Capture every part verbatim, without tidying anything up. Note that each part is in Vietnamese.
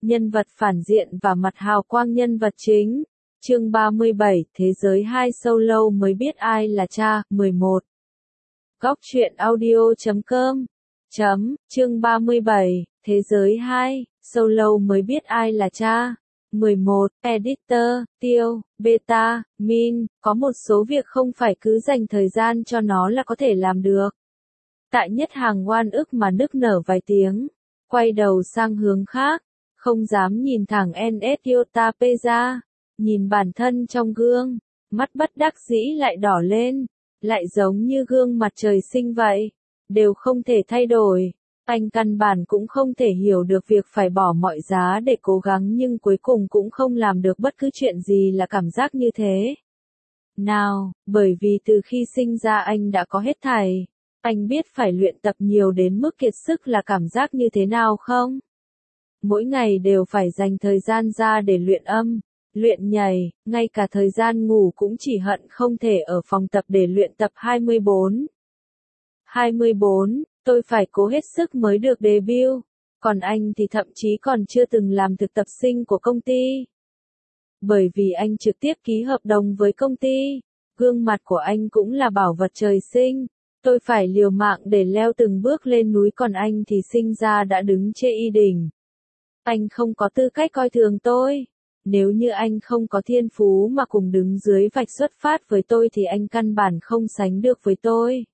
nhân vật phản diện và mặt hào quang nhân vật chính. Chương ba mươi bảy, Thế giới hai solo mới biết ai là cha, mười một. Góc truyện audio chấm com. Chấm, chương ba mươi bảy, Thế giới hai, solo mới biết ai là cha. mười một. Editor, Tiêu, Beta, Min, có một số việc không phải cứ dành thời gian cho nó là có thể làm được. Tại Nhất Hàng oan ức mà nức nở vài tiếng, quay đầu sang hướng khác, không dám nhìn thẳng en ét Yotape ra, nhìn bản thân trong gương, mắt bất đắc dĩ lại đỏ lên, lại giống như gương mặt trời sinh vậy, đều không thể thay đổi. Anh căn bản cũng không thể hiểu được việc phải bỏ mọi giá để cố gắng nhưng cuối cùng cũng không làm được bất cứ chuyện gì là cảm giác như thế. Nào, bởi vì từ khi sinh ra anh đã có hết thảy. Anh biết phải luyện tập nhiều đến mức kiệt sức là cảm giác như thế nào không? Mỗi ngày đều phải dành thời gian ra để luyện âm, luyện nhảy, ngay cả thời gian ngủ cũng chỉ hận không thể ở phòng tập để luyện tập hai mươi bốn. hai mươi bốn, tôi phải cố hết sức mới được debut, còn anh thì thậm chí còn chưa từng làm thực tập sinh của công ty. Bởi vì anh trực tiếp ký hợp đồng với công ty, gương mặt của anh cũng là bảo vật trời sinh. Tôi phải liều mạng để leo từng bước lên núi còn anh thì sinh ra đã đứng chê y đỉnh. Anh không có tư cách coi thường tôi. Nếu như anh không có thiên phú mà cùng đứng dưới vạch xuất phát với tôi thì anh căn bản không sánh được với tôi.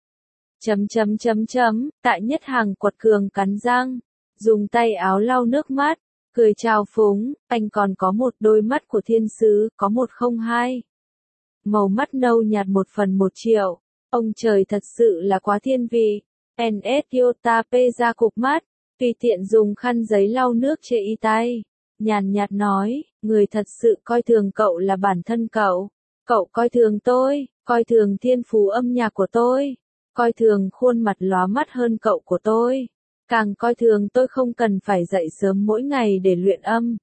Chấm chấm chấm chấm, Tại Nhất Hàng quật cường cắn răng, dùng tay áo lau nước mắt, cười trào phúng, anh còn có một đôi mắt của thiên sứ, có một không hai. Màu mắt nâu nhạt một phần một triệu. Ông trời thật sự là quá thiên vị. en ét Yotape ra cục mắt, tùy tiện dùng khăn giấy lau nước chê y tay. Nhàn nhạt nói, người thật sự coi thường cậu là bản thân cậu. Cậu coi thường tôi, coi thường thiên phú âm nhạc của tôi, coi thường khuôn mặt lóa mắt hơn cậu của tôi. Càng coi thường tôi không cần phải dậy sớm mỗi ngày để luyện âm.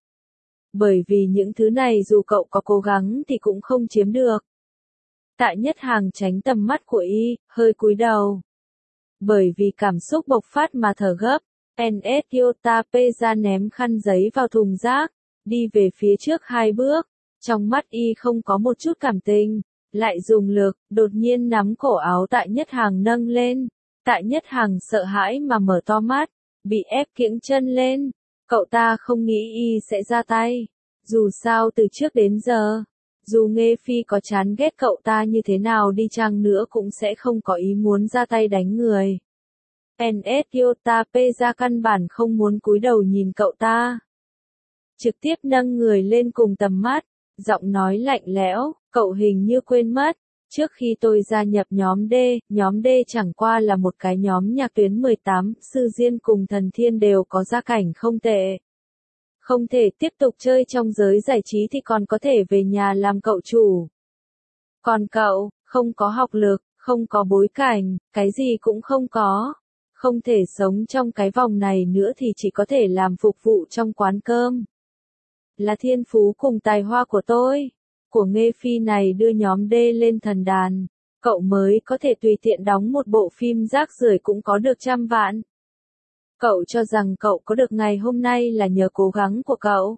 Bởi vì những thứ này dù cậu có cố gắng thì cũng không chiếm được. Tại Nhất Hàng tránh tầm mắt của y, hơi cúi đầu. Bởi vì cảm xúc bộc phát mà thở gấp, en ét Yotape ra ném khăn giấy vào thùng rác, đi về phía trước hai bước. Trong mắt y không có một chút cảm tình, lại dùng lực, đột nhiên nắm cổ áo Tại Nhất Hàng nâng lên. Tại Nhất Hàng sợ hãi mà mở to mắt, bị ép kiễng chân lên. Cậu ta không nghĩ y sẽ ra tay. Dù sao từ trước đến giờ, dù Nghê Phi có chán ghét cậu ta như thế nào đi chăng nữa cũng sẽ không có ý muốn ra tay đánh người. en ét Yotape ra căn bản không muốn cúi đầu nhìn cậu ta. Trực tiếp nâng người lên cùng tầm mắt, giọng nói lạnh lẽo, cậu hình như quên mất. Trước khi tôi gia nhập nhóm D, nhóm D chẳng qua là một cái nhóm nhạc tuyến mười tám, Sư Diên cùng Thần Thiên đều có gia cảnh không tệ. Không thể tiếp tục chơi trong giới giải trí thì còn có thể về nhà làm cậu chủ. Còn cậu, không có học lực, không có bối cảnh, cái gì cũng không có. Không thể sống trong cái vòng này nữa thì chỉ có thể làm phục vụ trong quán cơm. Là thiên phú cùng tài hoa của tôi, của Nghê Phi này đưa nhóm D lên thần đàn. Cậu mới có thể tùy tiện đóng một bộ phim rác rưởi cũng có được trăm vạn. Cậu cho rằng cậu có được ngày hôm nay là nhờ cố gắng của cậu.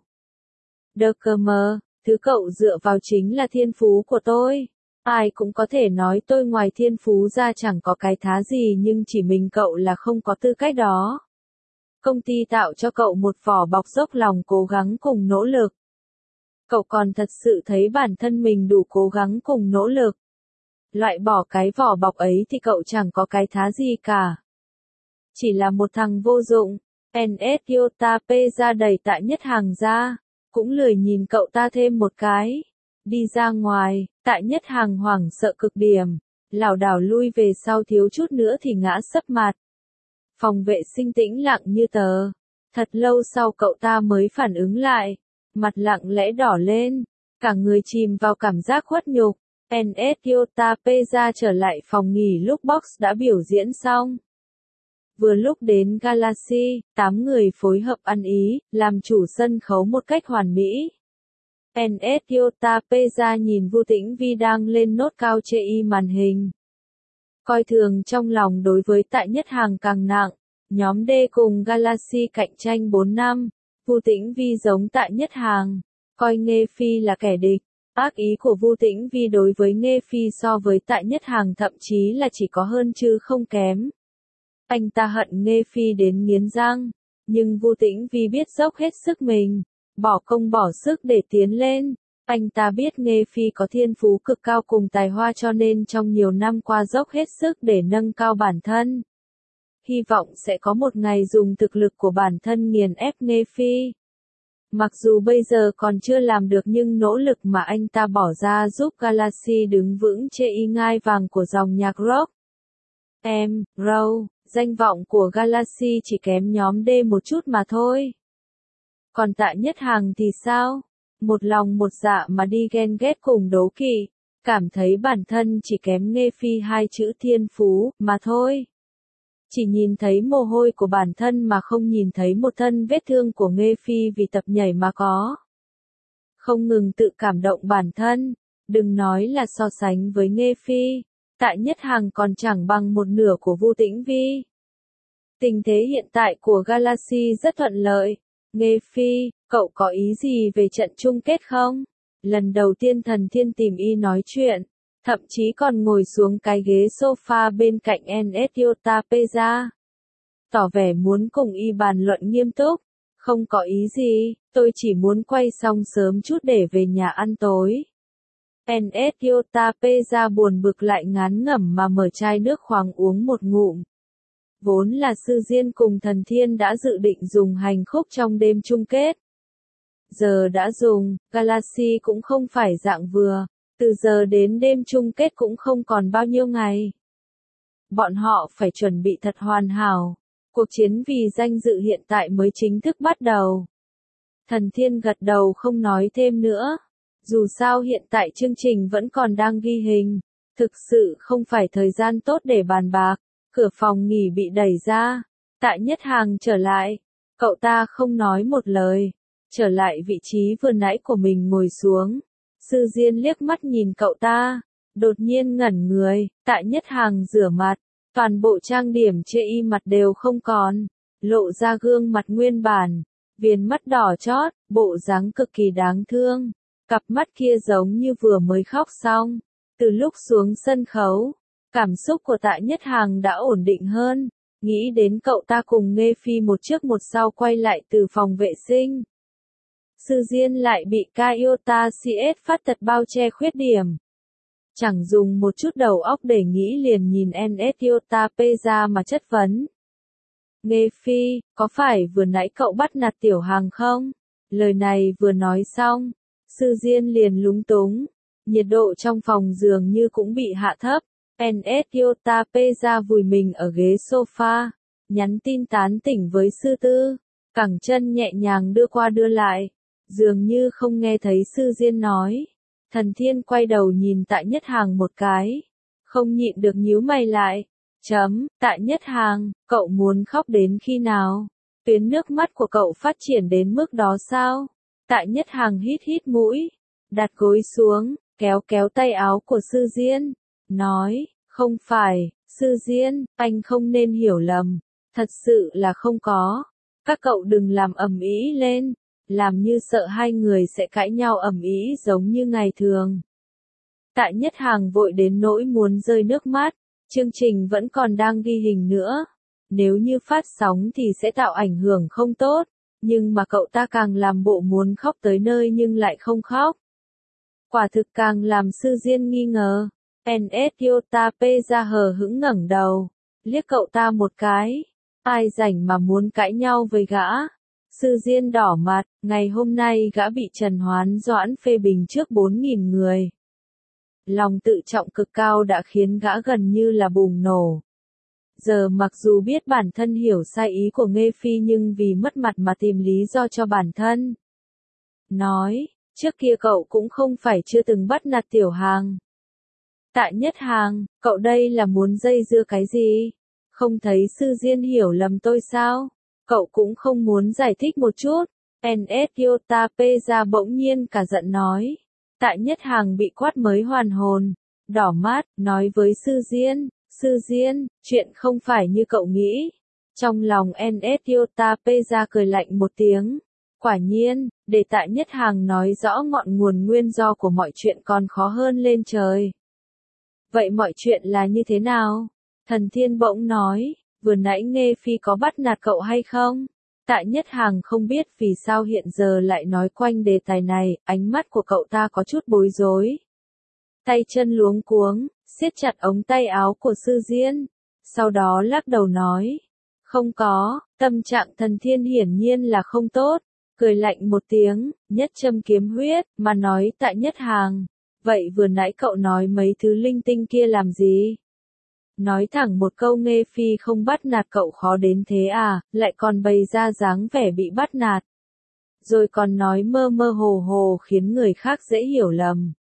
Đơ cơ mơ, thứ cậu dựa vào chính là thiên phú của tôi. Ai cũng có thể nói tôi ngoài thiên phú ra chẳng có cái thá gì nhưng chỉ mình cậu là không có tư cách đó. Công ty tạo cho cậu một vỏ bọc dốc lòng cố gắng cùng nỗ lực. Cậu còn thật sự thấy bản thân mình đủ cố gắng cùng nỗ lực. Loại bỏ cái vỏ bọc ấy thì cậu chẳng có cái thá gì cả. Chỉ là một thằng vô dụng. en ét Yotape ra đẩy Tại Nhất Hàng ra, cũng lười nhìn cậu ta thêm một cái. Đi ra ngoài, Tại Nhất Hàng hoảng sợ cực điểm, lảo đảo lui về sau thiếu chút nữa thì ngã sấp mặt. Phòng vệ sinh tĩnh lặng như tờ. Thật lâu sau cậu ta mới phản ứng lại, mặt lặng lẽ đỏ lên, cả người chìm vào cảm giác khuất nhục. en ét Yotape ra trở lại phòng nghỉ lúc Box đã biểu diễn xong. Vừa lúc đến Galaxy, tám người phối hợp ăn ý, làm chủ sân khấu một cách hoàn mỹ. en ét Yotape ra nhìn Vu Tĩnh Vi đang lên nốt cao chê y màn hình. Coi thường trong lòng đối với Tại Nhất Hàng càng nặng, nhóm D cùng Galaxy cạnh tranh bốn năm, Vu Tĩnh Vi giống Tạ Nhất Hàng, coi Nghê Phi là kẻ địch. Ác ý của Vu Tĩnh Vi đối với Nghê Phi so với Tạ Nhất Hàng thậm chí là chỉ có hơn chứ không kém. Anh ta hận Nghê Phi đến nghiến răng, nhưng Vu Tĩnh Vi biết dốc hết sức mình, bỏ công bỏ sức để tiến lên. Anh ta biết Nghê Phi có thiên phú cực cao cùng tài hoa cho nên trong nhiều năm qua dốc hết sức để nâng cao bản thân. Hy vọng sẽ có một ngày dùng thực lực của bản thân nghiền ép Nghê Phi. Mặc dù bây giờ còn chưa làm được nhưng nỗ lực mà anh ta bỏ ra giúp Galaxy đứng vững trên y ngai vàng của dòng nhạc rock. Em, Row, danh vọng của Galaxy chỉ kém nhóm D một chút mà thôi. Còn Tạ Nhất Hàng thì sao? Một lòng một dạ mà đi ghen ghét cùng đố kỵ, cảm thấy bản thân chỉ kém Nghê Phi hai chữ thiên phú mà thôi. Chỉ nhìn thấy mồ hôi của bản thân mà không nhìn thấy một thân vết thương của Nghê Phi vì tập nhảy mà có. Không ngừng tự cảm động bản thân, đừng nói là so sánh với Nghê Phi, Tạ Nhất Hàng còn chẳng bằng một nửa của Vu Tĩnh Vi. Tình thế hiện tại của Galaxy rất thuận lợi. Nghê Phi, cậu có ý gì về trận chung kết không? Lần đầu tiên Thần Thiên tìm y nói chuyện, thậm chí còn ngồi xuống cái ghế sofa bên cạnh en ét Yota Peza. Tỏ vẻ muốn cùng y bàn luận nghiêm túc. Không có ý gì, tôi chỉ muốn quay xong sớm chút để về nhà ăn tối. en ét Yota Peza buồn bực lại ngán ngẩm mà mở chai nước khoáng uống một ngụm. Vốn là Sư Diên cùng Thần Thiên đã dự định dùng hành khúc trong đêm chung kết. Giờ đã dùng, Galaxy cũng không phải dạng vừa, từ giờ đến đêm chung kết cũng không còn bao nhiêu ngày. Bọn họ phải chuẩn bị thật hoàn hảo, cuộc chiến vì danh dự hiện tại mới chính thức bắt đầu. Thần Thiên gật đầu không nói thêm nữa, dù sao hiện tại chương trình vẫn còn đang ghi hình, thực sự không phải thời gian tốt để bàn bạc. Cửa phòng nghỉ bị đẩy ra, Tạ Nhất Hàng trở lại, cậu ta không nói một lời, trở lại vị trí vừa nãy của mình ngồi xuống. Sư Diên liếc mắt nhìn cậu ta, đột nhiên ngẩn người, Tạ Nhất Hàng rửa mặt, toàn bộ trang điểm trên y mặt đều không còn, lộ ra gương mặt nguyên bản, viền mắt đỏ chót, bộ dáng cực kỳ đáng thương, cặp mắt kia giống như vừa mới khóc xong. Từ lúc xuống sân khấu, cảm xúc của Tạ Nhất Hàng đã ổn định hơn, nghĩ đến cậu ta cùng Nghê Phi một trước một sau quay lại từ phòng vệ sinh. Sư Diên lại bị Kaiota xê ét phát tật bao che khuyết điểm. Chẳng dùng một chút đầu óc để nghĩ liền nhìn en ét Yota Peza mà chất vấn. Nghê Phi, có phải vừa nãy cậu bắt nạt Tiểu Hàng không? Lời này vừa nói xong, Sư Diên liền lúng túng, nhiệt độ trong phòng dường như cũng bị hạ thấp. en ét Yota Peza vùi mình ở ghế sofa, nhắn tin tán tỉnh với Sư Tư, cẳng chân nhẹ nhàng đưa qua đưa lại, dường như không nghe thấy Sư Diên nói. Thần Thiên quay đầu nhìn Tạ Nhất Hàng một cái, không nhịn được nhíu mày lại. Chấm, Tạ Nhất Hàng, cậu muốn khóc đến khi nào? Tuyến nước mắt của cậu phát triển đến mức đó sao? Tạ Nhất Hàng hít hít mũi, đặt gối xuống, kéo kéo tay áo của Sư Diên, nói, không phải, Sư Diên, anh không nên hiểu lầm, thật sự là không có. Các cậu đừng làm ầm ĩ lên, làm như sợ hai người sẽ cãi nhau ầm ĩ giống như ngày thường. Tạ Nhất Hàng vội đến nỗi muốn rơi nước mắt, chương trình vẫn còn đang ghi hình nữa. Nếu như phát sóng thì sẽ tạo ảnh hưởng không tốt, nhưng mà cậu ta càng làm bộ muốn khóc tới nơi nhưng lại không khóc. Quả thực càng làm Sư Diên nghi ngờ. en ét Yota Peza hờ hững ngẩng đầu, liếc cậu ta một cái. Ai rảnh mà muốn cãi nhau với gã? Sư Diên đỏ mặt, ngày hôm nay gã bị Trần Hoán Doãn phê bình trước bốn nghìn người. Lòng tự trọng cực cao đã khiến gã gần như là bùng nổ. Giờ mặc dù biết bản thân hiểu sai ý của Nghê Phi nhưng vì mất mặt mà tìm lý do cho bản thân. Nói, trước kia cậu cũng không phải chưa từng bắt nạt Tiểu Hàng. Tạ Nhất Hàng, cậu đây là muốn dây dưa cái gì? Không thấy Sư Diên hiểu lầm tôi sao? Cậu cũng không muốn giải thích một chút. en ét Yota Peza bỗng nhiên cả giận nói. Tạ Nhất Hàng bị quát mới hoàn hồn, đỏ mắt, nói với Sư Diên, Sư Diên, chuyện không phải như cậu nghĩ. Trong lòng en ét Yota Peza cười lạnh một tiếng, Quả nhiên, để Tạ Nhất Hàng nói rõ ngọn nguồn nguyên do của mọi chuyện còn khó hơn lên trời. Vậy mọi chuyện là như thế nào? Thần Thiên bỗng nói, vừa nãy Nghê Phi có bắt nạt cậu hay không? Tạ Nhất Hàng không biết vì sao hiện giờ lại nói quanh đề tài này, ánh mắt của cậu ta có chút bối rối. Tay chân luống cuống, siết chặt ống tay áo của Sư Diên, sau đó lắc đầu nói, không có, tâm trạng Thần Thiên hiển nhiên là không tốt, cười lạnh một tiếng, nhất châm kiếm huyết, mà nói Tạ Nhất Hàng, vậy vừa nãy cậu nói mấy thứ linh tinh kia làm gì? Nói thẳng một câu Nghê Phi không bắt nạt cậu khó đến thế à, lại còn bày ra dáng vẻ bị bắt nạt. Rồi còn nói mơ mơ hồ hồ khiến người khác dễ hiểu lầm.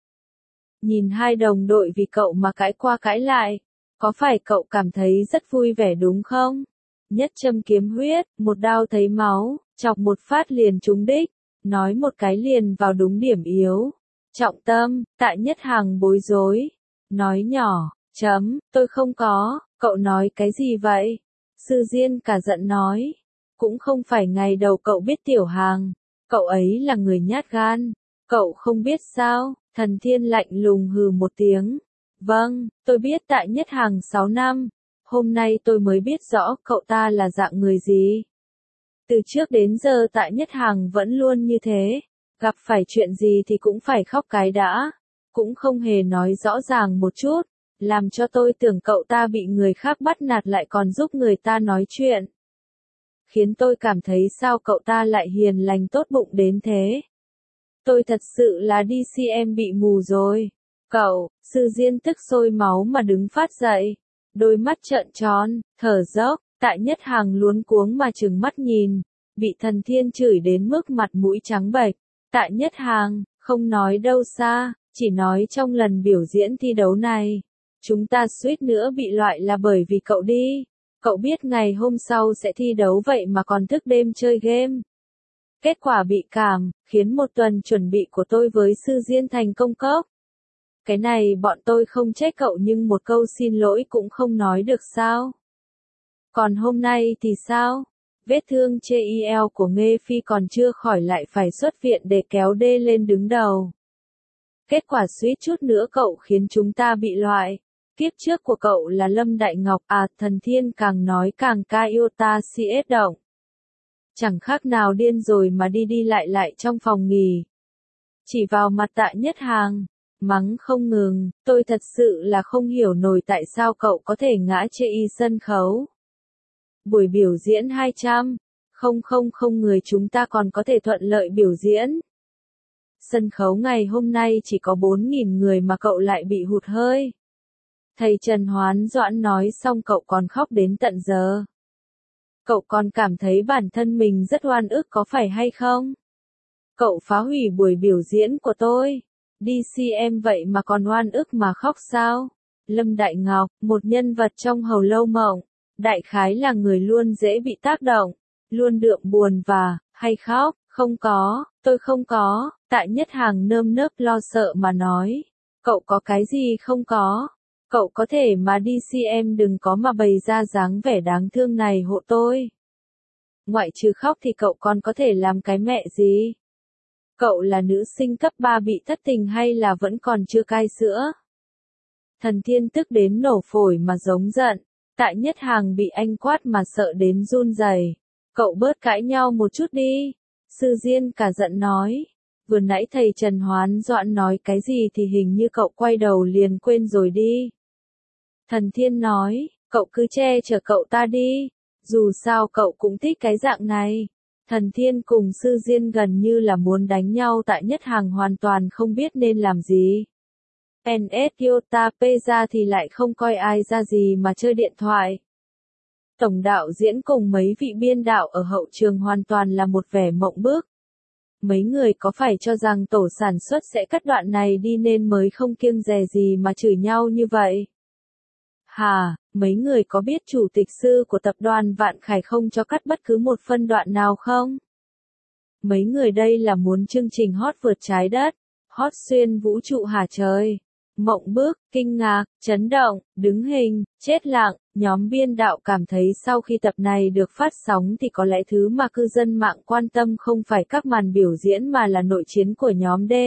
Nhìn hai đồng đội vì cậu mà cãi qua cãi lại, có phải cậu cảm thấy rất vui vẻ đúng không? Nhất châm kiếm huyết, một đao thấy máu, chọc một phát liền trúng đích, nói một cái liền vào đúng điểm yếu. Trọng tâm, Tạ Nhất Hàng bối rối, nói nhỏ, chấm, tôi không có, cậu nói cái gì vậy? Sư Diên cả giận nói, cũng không phải ngày đầu cậu biết Tiểu Hàng, cậu ấy là người nhát gan, cậu không biết sao? Thần Thiên lạnh lùng hừ một tiếng, vâng, tôi biết Tạ Nhất Hàng sáu năm, hôm nay tôi mới biết rõ cậu ta là dạng người gì. Từ trước đến giờ Tạ Nhất Hàng vẫn luôn như thế, gặp phải chuyện gì thì cũng phải khóc cái đã, cũng không hề nói rõ ràng một chút, làm cho tôi tưởng cậu ta bị người khác bắt nạt lại còn giúp người ta nói chuyện. Khiến tôi cảm thấy sao cậu ta lại hiền lành tốt bụng đến thế. Tôi thật sự là đi xem bị mù rồi. Cậu, Sư Diên tức sôi máu mà đứng phát dậy, đôi mắt trợn tròn, thở dốc, Tạ Nhất Hàng luống cuống mà trừng mắt nhìn, bị Thần Thiên chửi đến mức mặt mũi trắng bệch. Tạ Nhất Hàng, không nói đâu xa, chỉ nói trong lần biểu diễn thi đấu này, chúng ta suýt nữa bị loại là bởi vì cậu đi. Cậu biết ngày hôm sau sẽ thi đấu vậy mà còn thức đêm chơi game. Kết quả bị cảm, khiến một tuần chuẩn bị của tôi với Sư Diên thành công cốc. Cái này bọn tôi không trách cậu nhưng một câu xin lỗi cũng không nói được sao. Còn hôm nay thì sao? Vết thương chê i eo của Nghê Phi còn chưa khỏi lại phải xuất viện để kéo đê lên đứng đầu. Kết quả suýt chút nữa cậu khiến chúng ta bị loại. Kiếp trước của cậu là Lâm Đại Ngọc à, Thần Thiên càng nói càng ca yêu ta si ết động. Chẳng khác nào điên rồi mà đi đi lại lại trong phòng nghỉ. Chỉ vào mặt Tạ Nhất Hàng, mắng không ngừng, tôi thật sự là không hiểu nổi tại sao cậu có thể ngã chê y sân khấu. Buổi biểu diễn hai trăm, không không không người chúng ta còn có thể thuận lợi biểu diễn. Sân khấu ngày hôm nay chỉ có bốn nghìn người mà cậu lại bị hụt hơi. Thầy Trần Hoán Doãn nói xong cậu còn khóc đến tận giờ. Cậu còn cảm thấy bản thân mình rất oan ức có phải hay không? Cậu phá hủy buổi biểu diễn của tôi. Đi xem vậy mà còn oan ức mà khóc sao? Lâm Đại Ngọc, một nhân vật trong Hầu Lâu Mộng, đại khái là người luôn dễ bị tác động, luôn đượm buồn và, hay khóc, không có, tôi không có, Tạ Nhất Hàng nơm nớp lo sợ mà nói. Cậu có cái gì không có? Cậu có thể mà đi xem đừng có mà bày ra dáng vẻ đáng thương này hộ tôi. Ngoại trừ khóc thì cậu còn có thể làm cái mẹ gì? Cậu là nữ sinh cấp ba bị thất tình hay là vẫn còn chưa cai sữa? Thần Thiên tức đến nổ phổi mà giống giận, Tạ Nhất Hàng bị anh quát mà sợ đến run rẩy. Cậu bớt cãi nhau một chút đi. Sư Diên cả giận nói. Vừa nãy thầy Trần Hoán Doãn nói cái gì thì hình như cậu quay đầu liền quên rồi đi. Thần Thiên nói, cậu cứ che chở cậu ta đi, dù sao cậu cũng thích cái dạng này. Thần Thiên cùng Sư Diên gần như là muốn đánh nhau. Tạ Nhất Hàng hoàn toàn không biết nên làm gì. en ét Yota P ra thì lại không coi ai ra gì mà chơi điện thoại. Tổng đạo diễn cùng mấy vị biên đạo ở hậu trường hoàn toàn là một vẻ mộng bức. Mấy người có phải cho rằng tổ sản xuất sẽ cắt đoạn này đi nên mới không kiêng dè gì mà chửi nhau như vậy? Hà, mấy người có biết chủ tịch sư của tập đoàn Vạn Khải không cho cắt bất cứ một phân đoạn nào không? Mấy người đây là muốn chương trình hot vượt trái đất, hot xuyên vũ trụ hả trời? Mộng bức, kinh ngạc, chấn động, đứng hình, chết lặng, nhóm biên đạo cảm thấy sau khi tập này được phát sóng thì có lẽ thứ mà cư dân mạng quan tâm không phải các màn biểu diễn mà là nội chiến của nhóm D.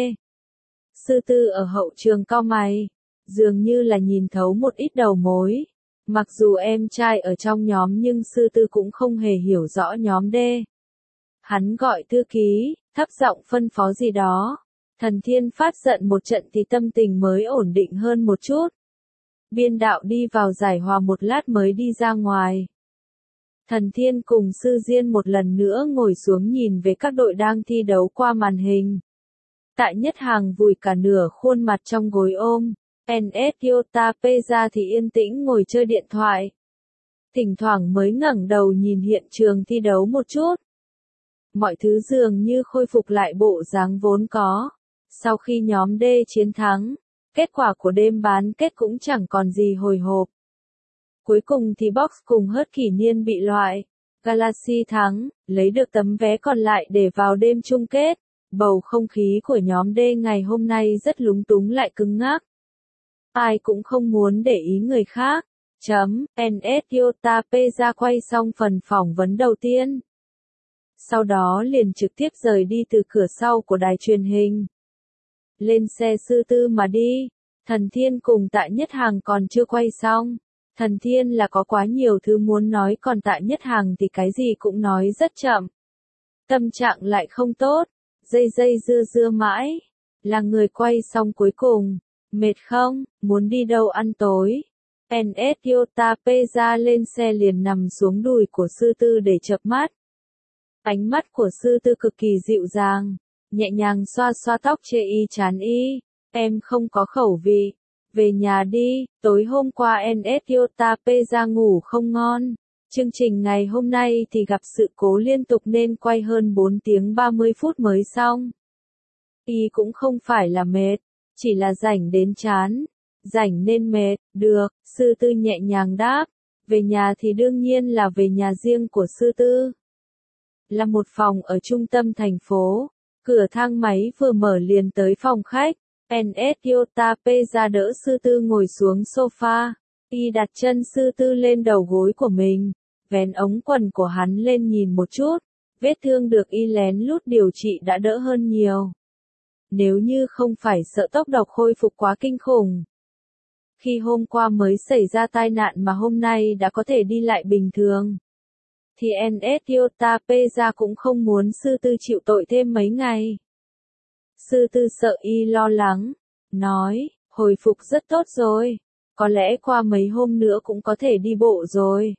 Sư Tư ở hậu trường cau mày, dường như là nhìn thấu một ít đầu mối. Mặc dù em trai ở trong nhóm nhưng Sư Tư cũng không hề hiểu rõ nhóm D. Hắn gọi thư ký, thấp giọng phân phó gì đó. Thần Thiên phát giận một trận thì tâm tình mới ổn định hơn một chút. Biên đạo đi vào giải hòa một lát mới đi ra ngoài. Thần Thiên cùng Sư Diên một lần nữa ngồi xuống nhìn về các đội đang thi đấu qua màn hình. Tạ Nhất Hàng vùi cả nửa khuôn mặt trong gối ôm. en ét Yota Peza thì yên tĩnh ngồi chơi điện thoại. Thỉnh thoảng mới ngẩng đầu nhìn hiện trường thi đấu một chút. Mọi thứ dường như khôi phục lại bộ dáng vốn có. Sau khi nhóm D chiến thắng, kết quả của đêm bán kết cũng chẳng còn gì hồi hộp. Cuối cùng thì Box cùng Hớt Kỷ Niên bị loại. Galaxy thắng, lấy được tấm vé còn lại để vào đêm chung kết. Bầu không khí của nhóm D ngày hôm nay rất lúng túng lại cứng ngắc. Ai cũng không muốn để ý người khác. Chấm, en ét Yota Peza quay xong phần phỏng vấn đầu tiên. Sau đó liền trực tiếp rời đi từ cửa sau của đài truyền hình. Lên xe Sư Tư mà đi. Thần Thiên cùng Tạ Nhất Hàng còn chưa quay xong. Thần Thiên là có quá nhiều thứ muốn nói còn Tạ Nhất Hàng thì cái gì cũng nói rất chậm. Tâm trạng lại không tốt. Dây dây dưa dưa mãi. Là người quay xong cuối cùng. Mệt không? Muốn đi đâu ăn tối? en ét Yota Peza lên xe liền nằm xuống đùi của Sư Tư để chợp mắt. Ánh mắt của Sư Tư cực kỳ dịu dàng. Nhẹ nhàng xoa xoa tóc chê y chán y. Em không có khẩu vị. Về nhà đi. Tối hôm qua en ét Yota Peza ngủ không ngon. Chương trình ngày hôm nay thì gặp sự cố liên tục nên quay hơn bốn tiếng ba mươi phút mới xong. Y cũng không phải là mệt. Chỉ là rảnh đến chán. Rảnh nên mệt. Được. Sư Tư nhẹ nhàng đáp. Về nhà thì đương nhiên là về nhà riêng của Sư Tư. Là một phòng ở trung tâm thành phố. Cửa thang máy vừa mở liền tới phòng khách. en ét Yota Peza đỡ Sư Tư ngồi xuống sofa. Y đặt chân Sư Tư lên đầu gối của mình. Vén ống quần của hắn lên nhìn một chút. Vết thương được y lén lút điều trị đã đỡ hơn nhiều. Nếu như không phải sợ tốc độ khôi phục quá kinh khủng. Khi hôm qua mới xảy ra tai nạn mà hôm nay đã có thể đi lại bình thường. Thì en ét Yota Peza cũng không muốn Sư Tư chịu tội thêm mấy ngày. Sư Tư sợ y lo lắng. Nói, hồi phục rất tốt rồi. Có lẽ qua mấy hôm nữa cũng có thể đi bộ rồi.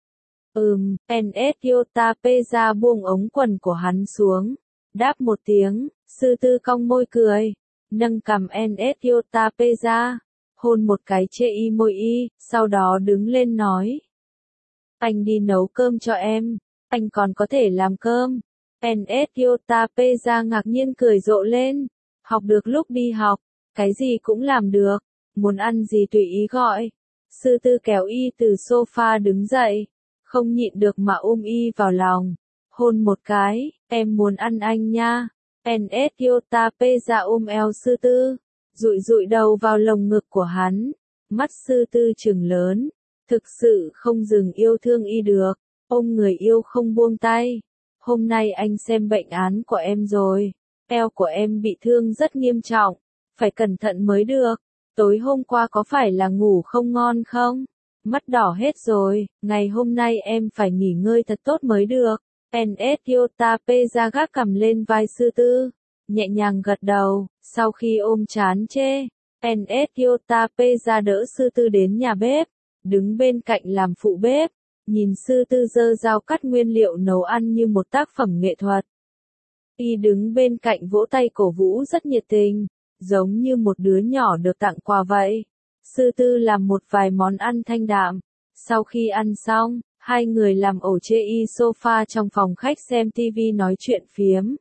Ừm, en ét Yota Peza buông ống quần của hắn xuống. Đáp một tiếng, Sư Tư cong môi cười. Nâng cằm en ét Yota Peza. Hôn một cái chê y môi y, sau đó đứng lên nói. Anh đi nấu cơm cho em. Anh còn có thể làm cơm. en ét Yota Peza ngạc nhiên cười rộ lên. Học được lúc đi học. Cái gì cũng làm được. Muốn ăn gì tùy ý gọi. Sư Tư kéo y từ sofa đứng dậy. Không nhịn được mà ôm y vào lòng. Hôn một cái. Em muốn ăn anh nha. en ét Yota Peza ôm eo Sư Tư. Dụi dụi đầu vào lồng ngực của hắn. Mắt Sư Tư trừng lớn. Thực sự không dừng yêu thương y được. Ôm người yêu không buông tay. Hôm nay anh xem bệnh án của em rồi. Eo của em bị thương rất nghiêm trọng. Phải cẩn thận mới được. Tối hôm qua có phải là ngủ không ngon không? Mắt đỏ hết rồi. Ngày hôm nay em phải nghỉ ngơi thật tốt mới được. en ét Yota Peza gác cằm lên vai Sư Tư. Nhẹ nhàng gật đầu. Sau khi ôm chán chê. en ét Yota Peza đỡ Sư Tư đến nhà bếp. Đứng bên cạnh làm phụ bếp. Nhìn Sư Tư giơ dao cắt nguyên liệu nấu ăn như một tác phẩm nghệ thuật. Y đứng bên cạnh vỗ tay cổ vũ rất nhiệt tình. Giống như một đứa nhỏ được tặng quà vậy. Sư Tư làm một vài món ăn thanh đạm. Sau khi ăn xong, hai người làm ổ chê y sofa trong phòng khách xem tivi nói chuyện phiếm.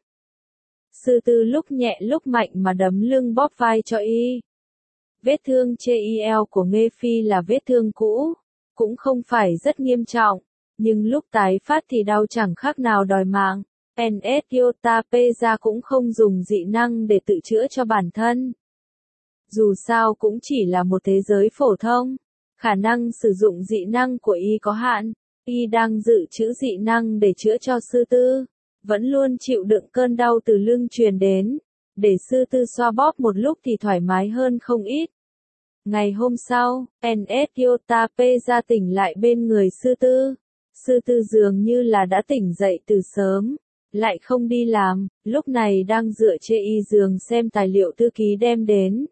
Sư Tư lúc nhẹ lúc mạnh mà đấm lưng bóp vai cho y. Vết thương chê y eo của Nghê Phi là vết thương cũ. Cũng không phải rất nghiêm trọng. Nhưng lúc tái phát thì đau chẳng khác nào đòi mạng. en ét Yota Peza cũng không dùng dị năng để tự chữa cho bản thân. Dù sao cũng chỉ là một thế giới phổ thông. Khả năng sử dụng dị năng của y có hạn. Y đang dự trữ dị năng để chữa cho sư tư. Vẫn luôn chịu đựng cơn đau từ lưng truyền đến. Để sư tư xoa bóp một lúc thì thoải mái hơn không ít. Ngày hôm sau, en ét Yotape ra tỉnh lại bên người sư tư. Sư tư dường như là đã tỉnh dậy từ sớm. Lại không đi làm, lúc này đang dựa trên y giường xem tài liệu thư ký đem đến.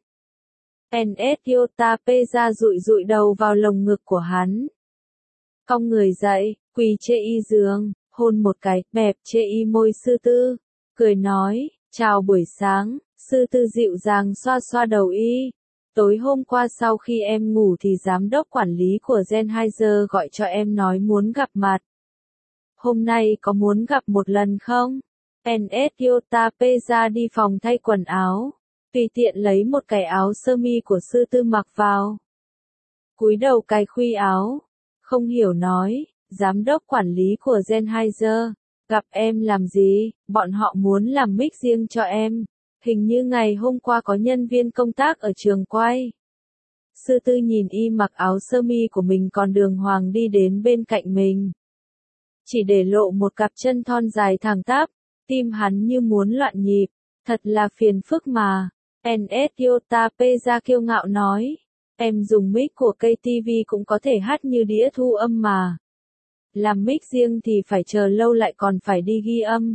en ét Yotape ra dụi dụi đầu vào lồng ngực của hắn. Cong người dậy, quỳ trên y giường, hôn một cái, bẹp trên y môi sư tư. Cười nói, chào buổi sáng, sư tư dịu dàng xoa xoa đầu y. Tối hôm qua sau khi em ngủ thì giám đốc quản lý của Sennheiser gọi cho em nói muốn gặp mặt. Hôm nay có muốn gặp một lần không? en ét Yotape ra đi phòng thay quần áo. Tùy tiện lấy một cái áo sơ mi của sư tư mặc vào. Cúi đầu cài khuy áo. Không hiểu nói, giám đốc quản lý của Sennheiser, gặp em làm gì, bọn họ muốn làm mic riêng cho em. Hình như ngày hôm qua có nhân viên công tác ở trường quay. Sư tư nhìn y mặc áo sơ mi của mình còn đường hoàng đi đến bên cạnh mình. Chỉ để lộ một cặp chân thon dài thẳng tắp, tim hắn như muốn loạn nhịp, thật là phiền phức mà. en ét Yotape ra kiêu ngạo nói, em dùng mic của ca tê vê cũng có thể hát như đĩa thu âm mà. Làm mic riêng thì phải chờ lâu lại còn phải đi ghi âm.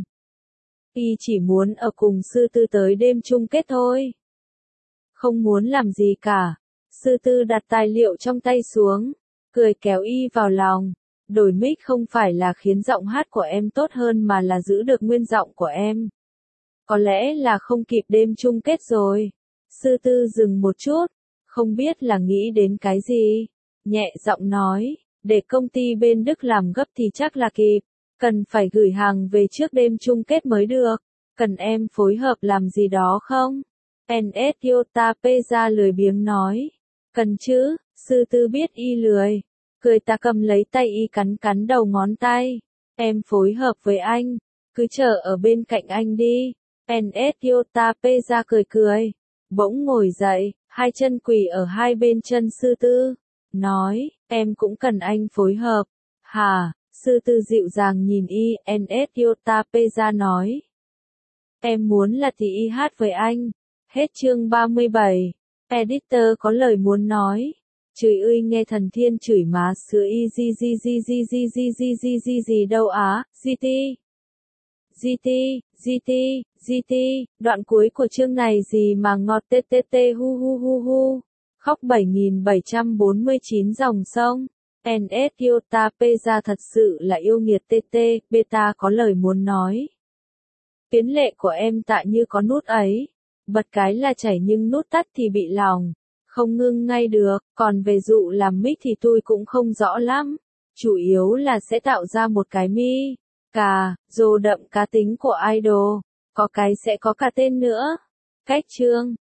Y chỉ muốn ở cùng sư tư tới đêm chung kết thôi. Không muốn làm gì cả. Sư tư đặt tài liệu trong tay xuống, cười kéo y vào lòng. Đổi mic không phải là khiến giọng hát của em tốt hơn mà là giữ được nguyên giọng của em. Có lẽ là không kịp đêm chung kết rồi. Sư tư dừng một chút, không biết là nghĩ đến cái gì. Nhẹ giọng nói, để công ty bên Đức làm gấp thì chắc là kịp. Cần phải gửi hàng về trước đêm chung kết mới được. Cần em phối hợp làm gì đó không? en ét Yotape ra lười biếng nói. Cần chứ, sư tư biết y lười. Cười ta cầm lấy tay y cắn cắn đầu ngón tay. Em phối hợp với anh. Cứ chờ ở bên cạnh anh đi. en ét Yotape ra cười cười. Bỗng ngồi dậy, hai chân quỳ ở hai bên chân sư tư. Nói, em cũng cần anh phối hợp. Hà, sư tư dịu dàng nhìn y, en ét Yotape ra nói. Em muốn là thì y hát với anh. Hết chương ba mươi bảy. Editor có lời muốn nói. Chửi ơi nghe thần thiên chửi má sữa y gì gì gì gì gì gì gì gì gì gì đâu á, giê tê. giê tê, giê tê, giê tê, đoạn cuối của chương này gì mà ngọt tê tê tê hu hu hu hu. Khóc bảy nghìn bảy trăm bốn mươi chín dòng sông. en ét Yotape ra thật sự là yêu nghiệt tê tê, beta có lời muốn nói. Tiến lệ của em tạ như có nút ấy. Bật cái là chảy nhưng nút tắt thì bị lỏng. Không ngưng ngay được, còn về dụ làm mic thì tôi cũng không rõ lắm. Chủ yếu là sẽ tạo ra một cái mi, cà, rồ đậm cá tính của idol. Có cái sẽ có cả tên nữa. Cách chương.